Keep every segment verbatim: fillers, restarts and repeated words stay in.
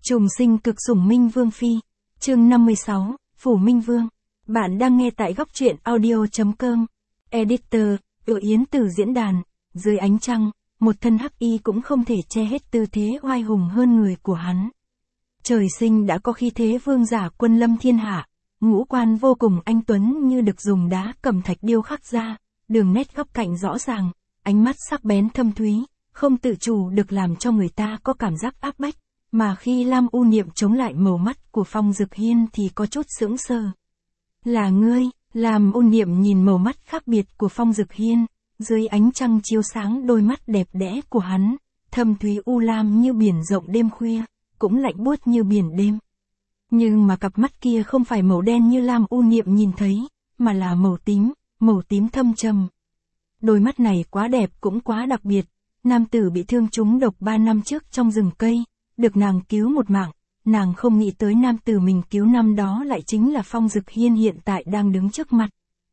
Trùng sinh cực sủng Minh Vương Phi. Chương năm mươi sáu, Phủ Minh Vương. Bạn đang nghe tại góc truyện audio.com. Editor, Yểu Yến từ diễn đàn. Dưới ánh trăng, một thân hắc y cũng không thể che hết tư thế oai hùng hơn người của hắn. Trời sinh đã có khí thế vương giả quân lâm thiên hạ, ngũ quan vô cùng anh tuấn như được dùng đá cẩm thạch điêu khắc ra, đường nét góc cạnh rõ ràng, ánh mắt sắc bén thâm thúy, không tự chủ được làm cho người ta có cảm giác áp bách. Mà khi Lam U Niệm chống lại màu mắt của Phong Dực Hiên thì có chút sững sờ. Là ngươi, Lam U Niệm nhìn màu mắt khác biệt của Phong Dực Hiên, dưới ánh trăng chiếu sáng đôi mắt đẹp đẽ của hắn, thâm thúy u lam như biển rộng đêm khuya, cũng lạnh buốt như biển đêm. Nhưng mà cặp mắt kia không phải màu đen như Lam U Niệm nhìn thấy, mà là màu tím, màu tím thâm trầm. Đôi mắt này quá đẹp cũng quá đặc biệt, nam tử bị thương trúng độc ba năm trước trong rừng cây. Được nàng cứu một mạng, nàng không nghĩ tới nam tử mình cứu năm đó lại chính là Phong Dực Hiên hiện tại đang đứng trước mặt.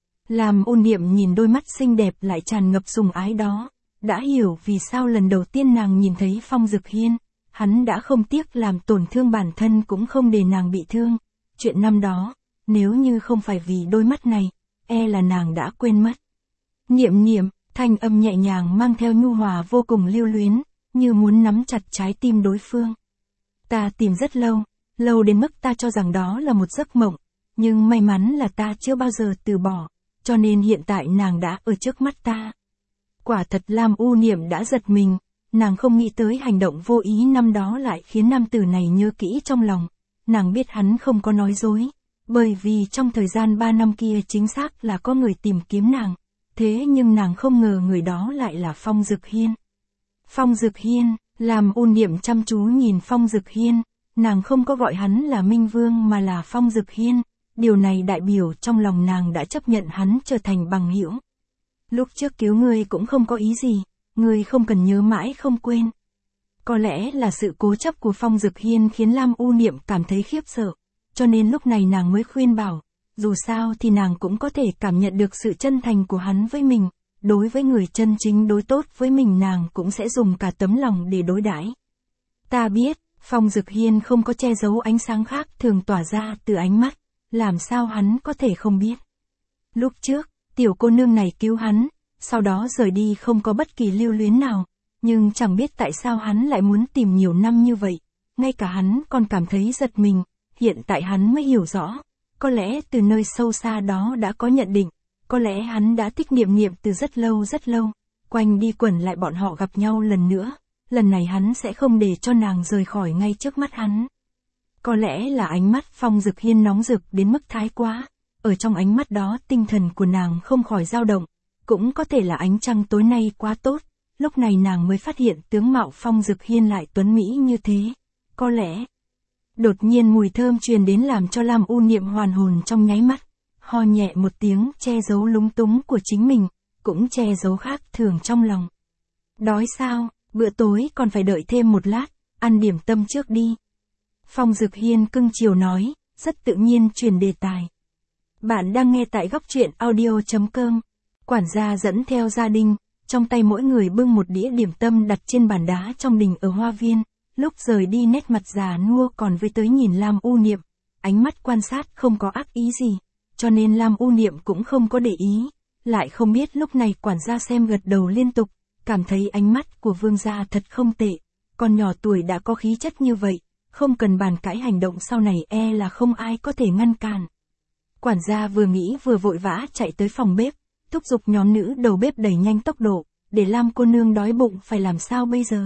Lam U Niệm nhìn đôi mắt xinh đẹp lại tràn ngập sùng ái đó, đã hiểu vì sao lần đầu tiên nàng nhìn thấy Phong Dực Hiên, hắn đã không tiếc làm tổn thương bản thân cũng không để nàng bị thương. Chuyện năm đó, nếu như không phải vì đôi mắt này, e là nàng đã quên mất. Niệm niệm, thanh âm nhẹ nhàng mang theo nhu hòa vô cùng lưu luyến, như muốn nắm chặt trái tim đối phương. Ta tìm rất lâu, lâu đến mức ta cho rằng đó là một giấc mộng, nhưng may mắn là ta chưa bao giờ từ bỏ, cho nên hiện tại nàng đã ở trước mắt ta. Quả thật Lam U Niệm đã giật mình, nàng không nghĩ tới hành động vô ý năm đó lại khiến nam tử này nhớ kỹ trong lòng. Nàng biết hắn không có nói dối, bởi vì trong thời gian ba năm kia chính xác là có người tìm kiếm nàng, thế nhưng nàng không ngờ người đó lại là Phong Dực Hiên. Phong Dực Hiên, Lam U Niệm chăm chú nhìn Phong Dực Hiên, nàng không có gọi hắn là Minh Vương mà là Phong Dực Hiên, điều này đại biểu trong lòng nàng đã chấp nhận hắn trở thành bằng hữu. Lúc trước cứu ngươi cũng không có ý gì, ngươi không cần nhớ mãi không quên. Có lẽ là sự cố chấp của Phong Dực Hiên khiến Lam U Niệm cảm thấy khiếp sợ, cho nên lúc này nàng mới khuyên bảo, dù sao thì nàng cũng có thể cảm nhận được sự chân thành của hắn với mình. Đối với người chân chính đối tốt với mình nàng cũng sẽ dùng cả tấm lòng để đối đãi. Ta biết, Phong Dực Hiên không có che giấu ánh sáng khác thường tỏa ra từ ánh mắt, làm sao hắn có thể không biết. Lúc trước, tiểu cô nương này cứu hắn, sau đó rời đi không có bất kỳ lưu luyến nào, nhưng chẳng biết tại sao hắn lại muốn tìm nhiều năm như vậy, ngay cả hắn còn cảm thấy giật mình, hiện tại hắn mới hiểu rõ, có lẽ từ nơi sâu xa đó đã có nhận định. Có lẽ hắn đã thích Niệm Niệm từ rất lâu rất lâu, quanh đi quẩn lại bọn họ gặp nhau lần nữa, lần này hắn sẽ không để cho nàng rời khỏi ngay trước mắt hắn. Có lẽ là ánh mắt Phong Dực Hiên nóng rực đến mức thái quá, ở trong ánh mắt đó tinh thần của nàng không khỏi dao động, cũng có thể là ánh trăng tối nay quá tốt, lúc này nàng mới phát hiện tướng mạo Phong Dực Hiên lại tuấn mỹ như thế, có lẽ. Đột nhiên mùi thơm truyền đến làm cho Lam U Niệm hoàn hồn trong nháy mắt. Ho nhẹ một tiếng che giấu lúng túng của chính mình, cũng che giấu khác thường trong lòng. Đói sao, bữa tối còn phải đợi thêm một lát, ăn điểm tâm trước đi. Phong Dực Hiên cưng chiều nói, rất tự nhiên truyền đề tài. Bạn đang nghe tại góc truyện audio.com. Quản gia dẫn theo gia đình, trong tay mỗi người bưng một đĩa điểm tâm đặt trên bàn đá trong đình ở hoa viên, lúc rời đi nét mặt già nua còn với tới nhìn Lam U Niệm, ánh mắt quan sát không có ác ý gì. Cho nên Lam U Niệm cũng không có để ý, lại không biết lúc này quản gia xem gật đầu liên tục, cảm thấy ánh mắt của vương gia thật không tệ, con nhỏ tuổi đã có khí chất như vậy, không cần bàn cãi hành động sau này e là không ai có thể ngăn cản. Quản gia vừa nghĩ vừa vội vã chạy tới phòng bếp, thúc giục nhóm nữ đầu bếp đẩy nhanh tốc độ, để Lam cô nương đói bụng phải làm sao bây giờ.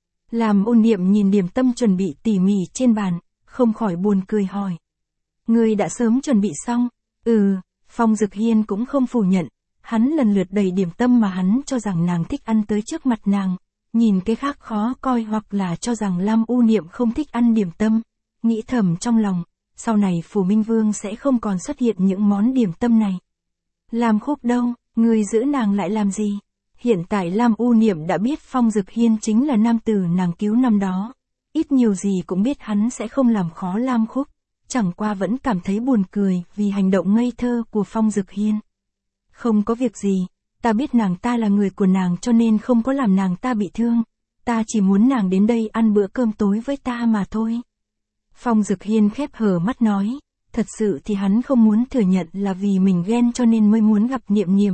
Lam U Niệm nhìn điểm tâm chuẩn bị tỉ mỉ trên bàn, không khỏi buồn cười hỏi. Ngươi đã sớm chuẩn bị xong? Ừ, Phong Dực Hiên cũng không phủ nhận, hắn lần lượt đầy điểm tâm mà hắn cho rằng nàng thích ăn tới trước mặt nàng, nhìn cái khác khó coi hoặc là cho rằng Lam U Niệm không thích ăn điểm tâm, nghĩ thầm trong lòng, sau này Phủ Minh Vương sẽ không còn xuất hiện những món điểm tâm này. Lam Khúc đâu, người giữ nàng lại làm gì? Hiện tại Lam U Niệm đã biết Phong Dực Hiên chính là nam tử nàng cứu năm đó, ít nhiều gì cũng biết hắn sẽ không làm khó Lam Khúc. Chẳng qua vẫn cảm thấy buồn cười vì hành động ngây thơ của Phong Dực Hiên. Không có việc gì, ta biết nàng ta là người của nàng cho nên không có làm nàng ta bị thương, ta chỉ muốn nàng đến đây ăn bữa cơm tối với ta mà thôi. Phong Dực Hiên khép hờ mắt nói, thật sự thì hắn không muốn thừa nhận là vì mình ghen cho nên mới muốn gặp Niệm Niệm.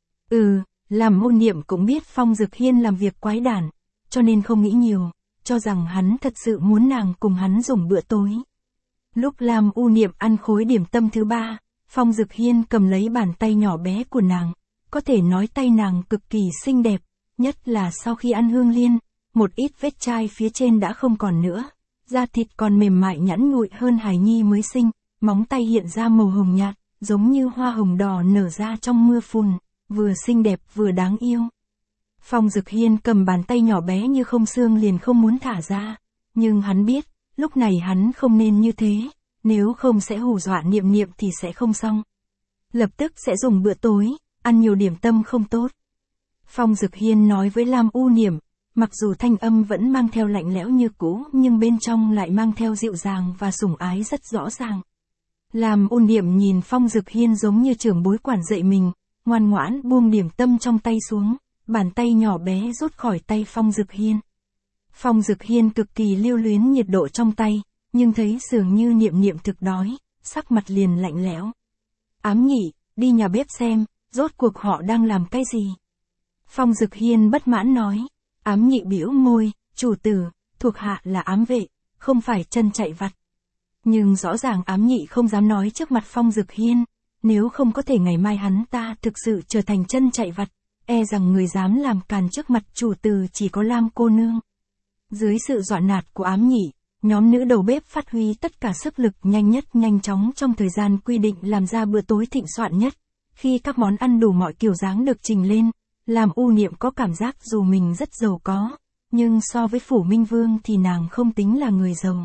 Ừ, làm Môn Niệm cũng biết Phong Dực Hiên làm việc quái đản, cho nên không nghĩ nhiều, cho rằng hắn thật sự muốn nàng cùng hắn dùng bữa tối. Lúc Lam U Niệm ăn khối điểm tâm thứ ba, Phong Dực Hiên cầm lấy bàn tay nhỏ bé của nàng, có thể nói tay nàng cực kỳ xinh đẹp, nhất là sau khi ăn hương liên, một ít vết chai phía trên đã không còn nữa, da thịt còn mềm mại nhẵn nhụi hơn hài nhi mới sinh, móng tay hiện ra màu hồng nhạt, giống như hoa hồng đỏ nở ra trong mưa phùn, vừa xinh đẹp vừa đáng yêu. Phong Dực Hiên cầm bàn tay nhỏ bé như không xương liền không muốn thả ra, nhưng hắn biết, lúc này hắn không nên như thế, nếu không sẽ hù dọa Niệm Niệm thì sẽ không xong. Lập tức sẽ dùng bữa tối, ăn nhiều điểm tâm không tốt. Phong Dực Hiên nói với Lam U Niệm, mặc dù thanh âm vẫn mang theo lạnh lẽo như cũ nhưng bên trong lại mang theo dịu dàng và sủng ái rất rõ ràng. Lam U Niệm nhìn Phong Dực Hiên giống như trưởng bối quản dạy mình, ngoan ngoãn buông điểm tâm trong tay xuống, bàn tay nhỏ bé rút khỏi tay Phong Dực Hiên. Phong Dực Hiên cực kỳ lưu luyến nhiệt độ trong tay, nhưng thấy dường như Niệm Niệm thực đói, sắc mặt liền lạnh lẽo. Ám Nhị, đi nhà bếp xem, rốt cuộc họ đang làm cái gì? Phong Dực Hiên bất mãn nói. Ám Nhị bĩu môi, chủ tử, thuộc hạ là ám vệ, không phải chân chạy vặt. Nhưng rõ ràng Ám Nhị không dám nói trước mặt Phong Dực Hiên, nếu không có thể ngày mai hắn ta thực sự trở thành chân chạy vặt, e rằng người dám làm càn trước mặt chủ tử chỉ có Lam cô nương. Dưới sự dọa nạt của Ám Nhị, nhóm nữ đầu bếp phát huy tất cả sức lực nhanh nhất nhanh chóng trong thời gian quy định làm ra bữa tối thịnh soạn nhất. Khi các món ăn đủ mọi kiểu dáng được trình lên, làm U Niệm có cảm giác dù mình rất giàu có, nhưng so với Phủ Minh Vương thì nàng không tính là người giàu.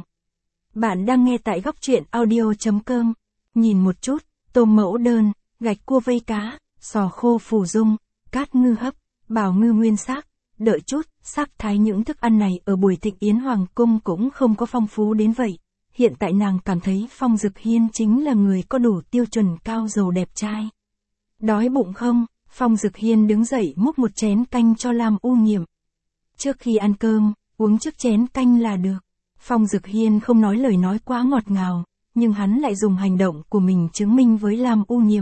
Bạn đang nghe tại góc truyện audio chấm com. Nhìn một chút, tôm mẫu đơn, gạch cua vây cá, sò khô phù dung, cát ngư hấp, bào ngư nguyên xác, đợi chút, sắc thái những thức ăn này ở buổi thịnh yến hoàng cung cũng không có phong phú đến vậy. Hiện tại nàng cảm thấy Phong Dực Hiên chính là người có đủ tiêu chuẩn cao giàu đẹp trai. Đói bụng không? Phong Dực Hiên đứng dậy múc một chén canh cho Lam U Niệm. Trước khi ăn cơm, uống trước chén canh là được. Phong Dực Hiên không nói lời nói quá ngọt ngào, nhưng hắn lại dùng hành động của mình chứng minh với Lam U Niệm.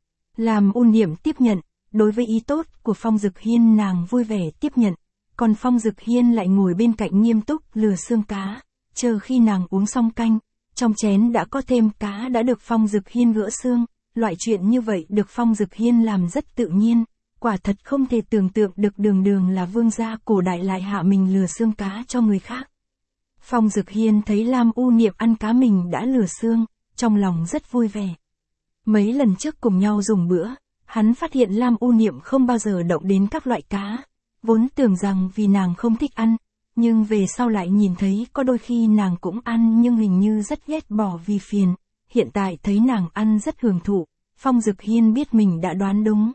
Lam U Niệm tiếp nhận, đối với ý tốt của Phong Dực Hiên nàng vui vẻ tiếp nhận, còn Phong Dực Hiên lại ngồi bên cạnh nghiêm túc lừa xương cá, chờ khi nàng uống xong canh, trong chén đã có thêm cá đã được Phong Dực Hiên gỡ xương. Loại chuyện như vậy được Phong Dực Hiên làm rất tự nhiên, quả thật không thể tưởng tượng được đường đường là vương gia cổ đại lại hạ mình lừa xương cá cho người khác. Phong Dực Hiên thấy Lam U Niệm ăn cá mình đã lừa xương, trong lòng rất vui vẻ. Mấy lần trước cùng nhau dùng bữa, hắn phát hiện Lam U Niệm không bao giờ động đến các loại cá, vốn tưởng rằng vì nàng không thích ăn, nhưng về sau lại nhìn thấy có đôi khi nàng cũng ăn nhưng hình như rất ghét bỏ vì phiền. Hiện tại thấy nàng ăn rất hưởng thụ, Phong Dực Hiên biết mình đã đoán đúng.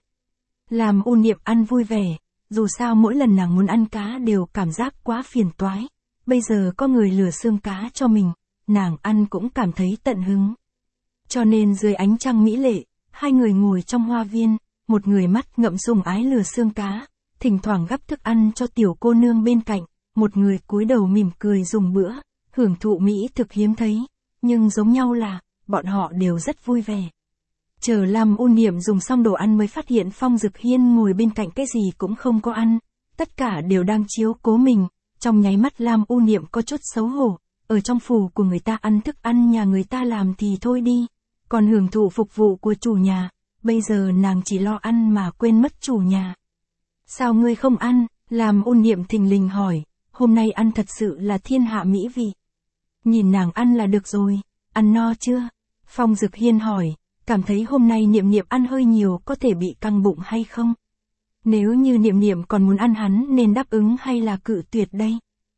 Làm U Niệm ăn vui vẻ, dù sao mỗi lần nàng muốn ăn cá đều cảm giác quá phiền toái. Bây giờ có người lừa xương cá cho mình, nàng ăn cũng cảm thấy tận hứng. Cho nên dưới ánh trăng mỹ lệ, hai người ngồi trong hoa viên, một người mắt ngậm sùng ái lừa xương cá, thỉnh thoảng gắp thức ăn cho tiểu cô nương bên cạnh, một người cúi đầu mỉm cười dùng bữa, hưởng thụ mỹ thực hiếm thấy, nhưng giống nhau là bọn họ đều rất vui vẻ. Chờ Lam U Niệm dùng xong đồ ăn mới phát hiện Phong Dực Hiên ngồi bên cạnh cái gì cũng không có ăn, tất cả đều đang chiếu cố mình, trong nháy mắt Lam U Niệm có chút xấu hổ, ở trong phủ của người ta ăn thức ăn nhà người ta làm thì thôi đi, còn hưởng thụ phục vụ của chủ nhà, bây giờ nàng chỉ lo ăn mà quên mất chủ nhà. Sao ngươi không ăn? Lam U Niệm thình lình hỏi, hôm nay ăn thật sự là thiên hạ mỹ vị. Nhìn nàng ăn là được rồi, ăn no chưa? Phong Dực Hiên hỏi, cảm thấy hôm nay Niệm Niệm ăn hơi nhiều có thể bị căng bụng hay không? Nếu như Niệm Niệm còn muốn ăn hắn nên đáp ứng hay là cự tuyệt đây?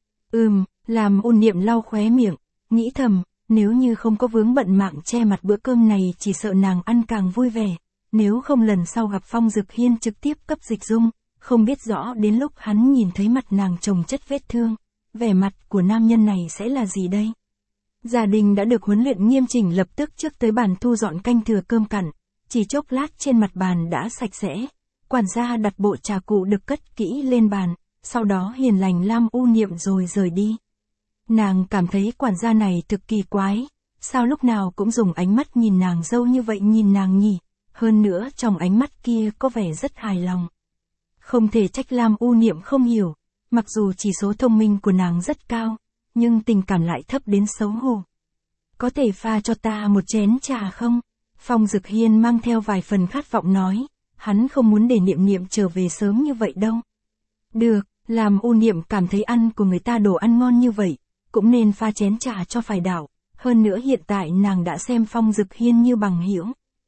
Ừm, Lam U Niệm lau khóe miệng, nghĩ thầm, nếu như không có vướng bận mạng che mặt bữa cơm này chỉ sợ nàng ăn càng vui vẻ, nếu không lần sau gặp Phong Dực Hiên trực tiếp cấp dịch dung, không biết rõ đến lúc hắn nhìn thấy mặt nàng chồng chất vết thương, vẻ mặt của nam nhân này sẽ là gì đây? Gia đình đã được huấn luyện nghiêm chỉnh lập tức trước tới bàn thu dọn canh thừa cơm cặn, chỉ chốc lát trên mặt bàn đã sạch sẽ, quản gia đặt bộ trà cụ được cất kỹ lên bàn, sau đó hiền lành Lam U Niệm rồi rời đi. Nàng cảm thấy quản gia này thực kỳ quái, sao lúc nào cũng dùng ánh mắt nhìn nàng dâu như vậy nhìn nàng nhỉ, hơn nữa trong ánh mắt kia có vẻ rất hài lòng. Không thể trách Lam U Niệm không hiểu, mặc dù chỉ số thông minh của nàng rất cao, nhưng tình cảm lại thấp đến xấu hổ. Có thể pha cho ta một chén trà không? Phong Dực Hiên mang theo vài phần khát vọng nói, hắn không muốn để Niệm Niệm trở về sớm như vậy đâu. Được, Lam U Niệm cảm thấy ăn của người ta đồ ăn ngon như vậy, cũng nên pha chén trà cho phải đạo, hơn nữa hiện tại nàng đã xem Phong Dực Hiên như bằng hữu.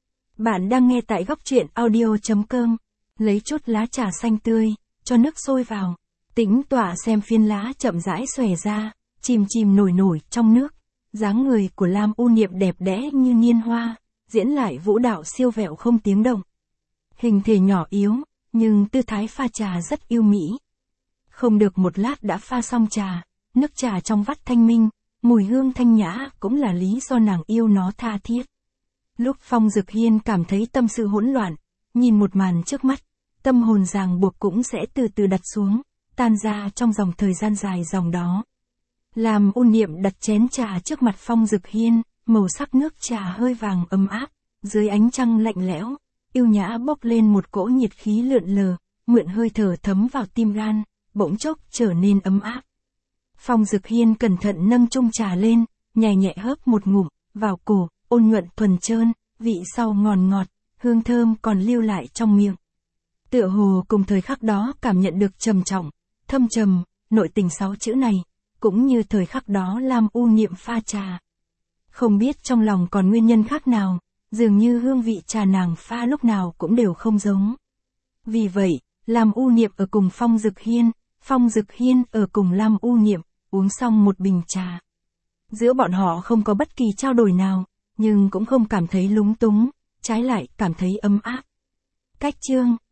Bạn đang nghe tại góc truyện audio chấm com, lấy chút lá trà xanh tươi, cho nước sôi vào, tĩnh tọa xem phiến lá chậm rãi xòe ra, chìm chìm nổi nổi trong nước, dáng người của Lam U Niệm đẹp đẽ như niên hoa, diễn lại vũ đạo siêu vẹo không tiếng động. Hình thể nhỏ yếu, nhưng tư thái pha trà rất yêu mỹ. Không được một lát đã pha xong trà, nước trà trong vắt thanh minh, mùi hương thanh nhã cũng là lý do nàng yêu nó tha thiết. Lúc Phong Dực Hiên cảm thấy tâm sự hỗn loạn, nhìn một màn trước mắt, tâm hồn ràng buộc cũng sẽ từ từ đặt xuống, tan ra trong dòng thời gian dài dòng đó. Lam U Niệm đặt chén trà trước mặt Phong Dực Hiên, màu sắc nước trà hơi vàng ấm áp, dưới ánh trăng lạnh lẽo, yêu nhã bốc lên một cỗ nhiệt khí lượn lờ, mượn hơi thở thấm vào tim gan, bỗng chốc trở nên ấm áp. Phong Dực Hiên cẩn thận nâng chung trà lên, nhẹ nhẹ hớp một ngụm, vào cổ, ôn nhuận thuần trơn, vị sau ngọt ngọt, hương thơm còn lưu lại trong miệng. Tựa hồ cùng thời khắc đó cảm nhận được trầm trọng, thâm trầm, nội tình sáu chữ này, cũng như thời khắc đó Lam U Niệm pha trà. Không biết trong lòng còn nguyên nhân khác nào, dường như hương vị trà nàng pha lúc nào cũng đều không giống. Vì vậy, Lam U Niệm ở cùng Phong Dực Hiên, Phong Dực Hiên ở cùng Lam U Niệm, uống xong một bình trà. Giữa bọn họ không có bất kỳ trao đổi nào, nhưng cũng không cảm thấy lúng túng, trái lại cảm thấy ấm áp. Cách chương